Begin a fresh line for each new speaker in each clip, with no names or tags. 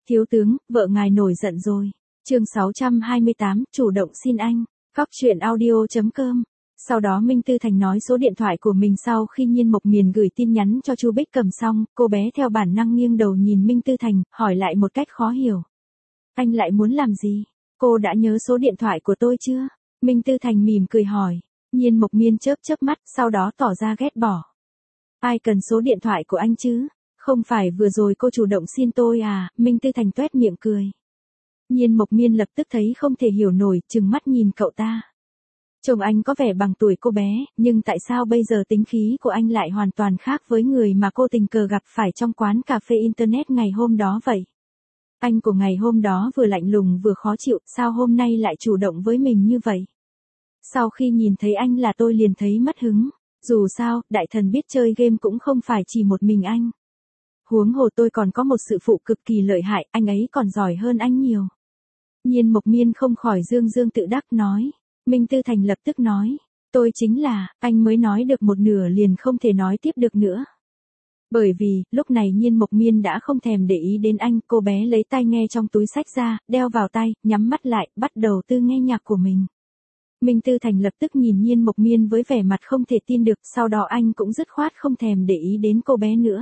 Thiếu tướng, vợ ngài nổi giận rồi. Chương 628, chủ động xin anh. Góc truyện audio.com. Sau đó Minh Tư Thành nói số điện thoại của mình sau khi Nhiên Mộc Miền gửi tin nhắn cho Chu Bích Cầm xong, cô bé theo bản năng nghiêng đầu nhìn Minh Tư Thành, hỏi lại một cách khó hiểu. Anh lại muốn làm gì? Cô đã nhớ số điện thoại của tôi chưa? Minh Tư Thành mỉm cười hỏi. Nhiên Mộc Miên chớp chớp mắt, sau đó tỏ ra ghét bỏ. Ai cần số điện thoại của anh chứ? Không phải vừa rồi cô chủ động xin tôi à? Minh Tư Thành toét miệng cười. Nhiên Mộc Miên lập tức thấy không thể hiểu nổi, trừng mắt nhìn cậu ta. Chồng anh có vẻ bằng tuổi cô bé, nhưng tại sao bây giờ tính khí của anh lại hoàn toàn khác với người mà cô tình cờ gặp phải trong quán cà phê Internet ngày hôm đó vậy? Anh của ngày hôm đó vừa lạnh lùng vừa khó chịu, sao hôm nay lại chủ động với mình như vậy? Sau khi nhìn thấy anh là tôi liền thấy mất hứng. Dù sao, đại thần biết chơi game cũng không phải chỉ một mình anh. Huống hồ tôi còn có một sự phụ cực kỳ lợi hại, anh ấy còn giỏi hơn anh nhiều. Nhiên Mộc Miên không khỏi dương dương tự đắc nói. Minh Tư Thành lập tức nói. Tôi chính là, anh mới nói được một nửa liền không thể nói tiếp được nữa. Bởi vì, lúc này Nhiên Mộc Miên đã không thèm để ý đến anh, cô bé lấy tai nghe trong túi xách ra, đeo vào tai, nhắm mắt lại, bắt đầu tư nghe nhạc của mình. Minh Tư Thành lập tức nhìn Nhiên Mộc Miên với vẻ mặt không thể tin được, sau đó anh cũng dứt khoát không thèm để ý đến cô bé nữa.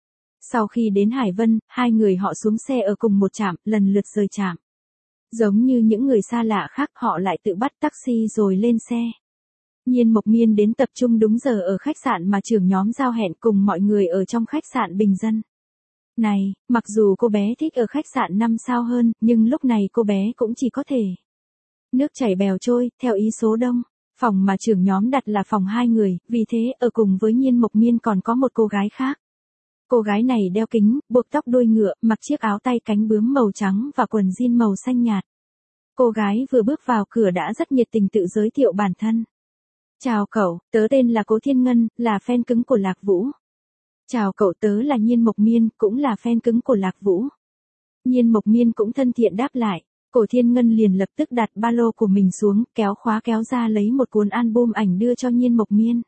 Sau khi đến Hải Vân, hai người họ xuống xe ở cùng một trạm, lần lượt rời trạm. Giống như những người xa lạ khác, họ lại tự bắt taxi rồi lên xe. Nhiên Mộc Miên đến tập trung đúng giờ ở khách sạn mà trưởng nhóm giao hẹn cùng mọi người ở trong khách sạn bình dân. Này, mặc dù cô bé thích ở khách sạn 5 sao hơn, nhưng lúc này cô bé cũng chỉ có thể nước chảy bèo trôi, theo ý số đông. Phòng mà trưởng nhóm đặt là phòng 2 người, vì thế ở cùng với Nhiên Mộc Miên còn có một cô gái khác. Cô gái này đeo kính, buộc tóc đuôi ngựa, mặc chiếc áo tay cánh bướm màu trắng và quần jean màu xanh nhạt. Cô gái vừa bước vào cửa đã rất nhiệt tình tự giới thiệu bản thân. Chào cậu, tớ tên là Cố Thiên Ngân, là fan cứng của Lạc Vũ. Chào cậu, tớ là Nhiên Mộc Miên, cũng là fan cứng của Lạc Vũ. Nhiên Mộc Miên cũng thân thiện đáp lại. Cố Thiên Ngân liền lập tức đặt ba lô của mình xuống, kéo khóa kéo ra lấy một cuốn album ảnh đưa cho Nhiên Mộc Miên.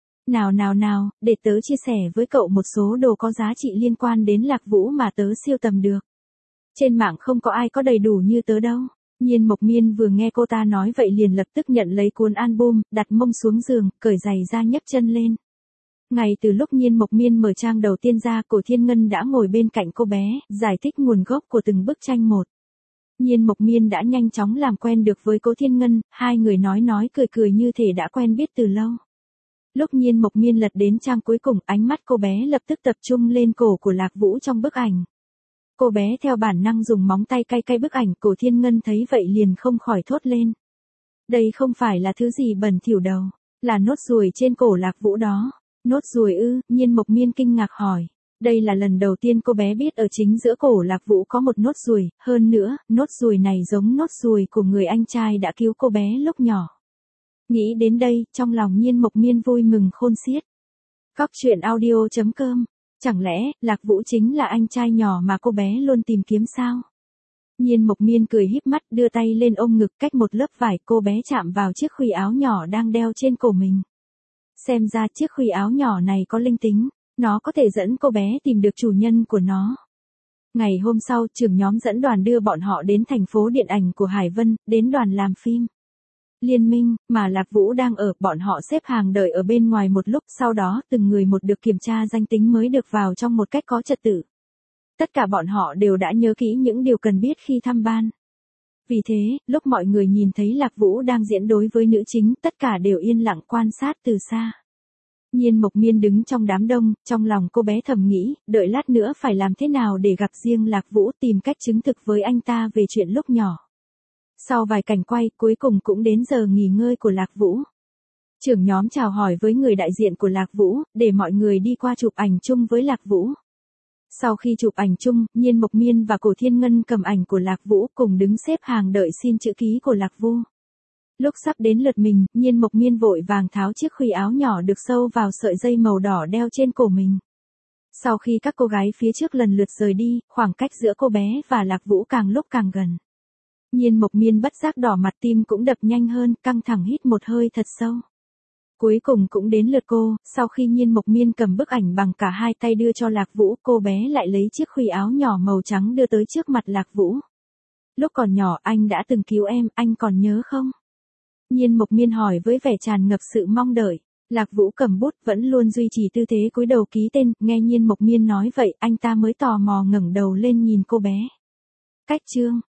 Nào, để tớ chia sẻ với cậu một số đồ có giá trị liên quan đến Lạc Vũ mà tớ siêu tầm được. Trên mạng không có ai có đầy đủ như tớ đâu. Nhiên Mộc Miên vừa nghe cô ta nói vậy liền lập tức nhận lấy cuốn album, đặt mông xuống giường, cởi giày ra nhấc chân lên. Ngay từ lúc Nhiên Mộc Miên mở trang đầu tiên ra, Cố Thiên Ngân đã ngồi bên cạnh cô bé, giải thích nguồn gốc của từng bức tranh một. Nhiên Mộc Miên đã nhanh chóng làm quen được với Cố Thiên Ngân, hai người nói cười như thể đã quen biết từ lâu. Lúc Nhiên Mộc Miên lật đến trang cuối cùng, ánh mắt cô bé lập tức tập trung lên cổ của Lạc Vũ trong bức ảnh. Cô bé theo bản năng dùng móng tay cay bức ảnh, Cố Thiên Ngân thấy vậy liền không khỏi thốt lên. Đây không phải là thứ gì bẩn thỉu đâu, là nốt ruồi trên cổ Lạc Vũ đó. Nốt ruồi ư? Nhiên Mộc Miên kinh ngạc hỏi. Đây là lần đầu tiên cô bé biết ở chính giữa cổ Lạc Vũ có một nốt ruồi, hơn nữa, nốt ruồi này giống nốt ruồi của người anh trai đã cứu cô bé lúc nhỏ. Nghĩ đến đây, trong lòng Nhiên Mộc Miên vui mừng khôn xiết. Góc truyện audio.com. Chẳng lẽ, Lạc Vũ chính là anh trai nhỏ mà cô bé luôn tìm kiếm sao? Nhiên Mộc Miên cười híp mắt, đưa tay lên ôm ngực, cách một lớp vải, cô bé chạm vào chiếc khuy áo nhỏ đang đeo trên cổ mình. Xem ra chiếc khuy áo nhỏ này có linh tính, nó có thể dẫn cô bé tìm được chủ nhân của nó. Ngày hôm sau, trưởng nhóm dẫn đoàn đưa bọn họ đến thành phố điện ảnh của Hải Vân, đến đoàn làm phim Liên Minh, mà Lạc Vũ đang ở, bọn họ xếp hàng đợi ở bên ngoài một lúc, sau đó từng người một được kiểm tra danh tính mới được vào trong một cách có trật tự. Tất cả bọn họ đều đã nhớ kỹ những điều cần biết khi thăm ban. Vì thế, lúc mọi người nhìn thấy Lạc Vũ đang diễn đối với nữ chính, tất cả đều yên lặng quan sát từ xa. Nhiên Mộc Miên đứng trong đám đông, trong lòng cô bé thầm nghĩ, đợi lát nữa phải làm thế nào để gặp riêng Lạc Vũ, tìm cách chứng thực với anh ta về chuyện lúc nhỏ. Sau vài cảnh quay, cuối cùng cũng đến giờ nghỉ ngơi của Lạc Vũ. Trưởng nhóm chào hỏi với người đại diện của Lạc Vũ, để mọi người đi qua chụp ảnh chung với Lạc Vũ. Sau khi chụp ảnh chung, Nhiên Mộc Miên và Cố Thiên Ngân cầm ảnh của Lạc Vũ cùng đứng xếp hàng đợi xin chữ ký của Lạc Vũ. Lúc sắp đến lượt mình, Nhiên Mộc Miên vội vàng tháo chiếc khuy áo nhỏ được sâu vào sợi dây màu đỏ đeo trên cổ mình. Sau khi các cô gái phía trước lần lượt rời đi, khoảng cách giữa cô bé và Lạc Vũ càng lúc càng gần. Nhiên Mộc Miên bất giác đỏ mặt, tim cũng đập nhanh hơn, căng thẳng hít một hơi thật sâu. Cuối cùng cũng đến lượt cô, sau khi Nhiên Mộc Miên cầm bức ảnh bằng cả hai tay đưa cho Lạc Vũ, cô bé lại lấy chiếc khuy áo nhỏ màu trắng đưa tới trước mặt Lạc Vũ. Lúc còn nhỏ anh đã từng cứu em, anh còn nhớ không? Nhiên Mộc Miên hỏi với vẻ tràn ngập sự mong đợi. Lạc Vũ cầm bút vẫn luôn duy trì tư thế cúi đầu ký tên, nghe Nhiên Mộc Miên nói vậy, anh ta mới tò mò ngẩng đầu lên nhìn cô bé. Cách chương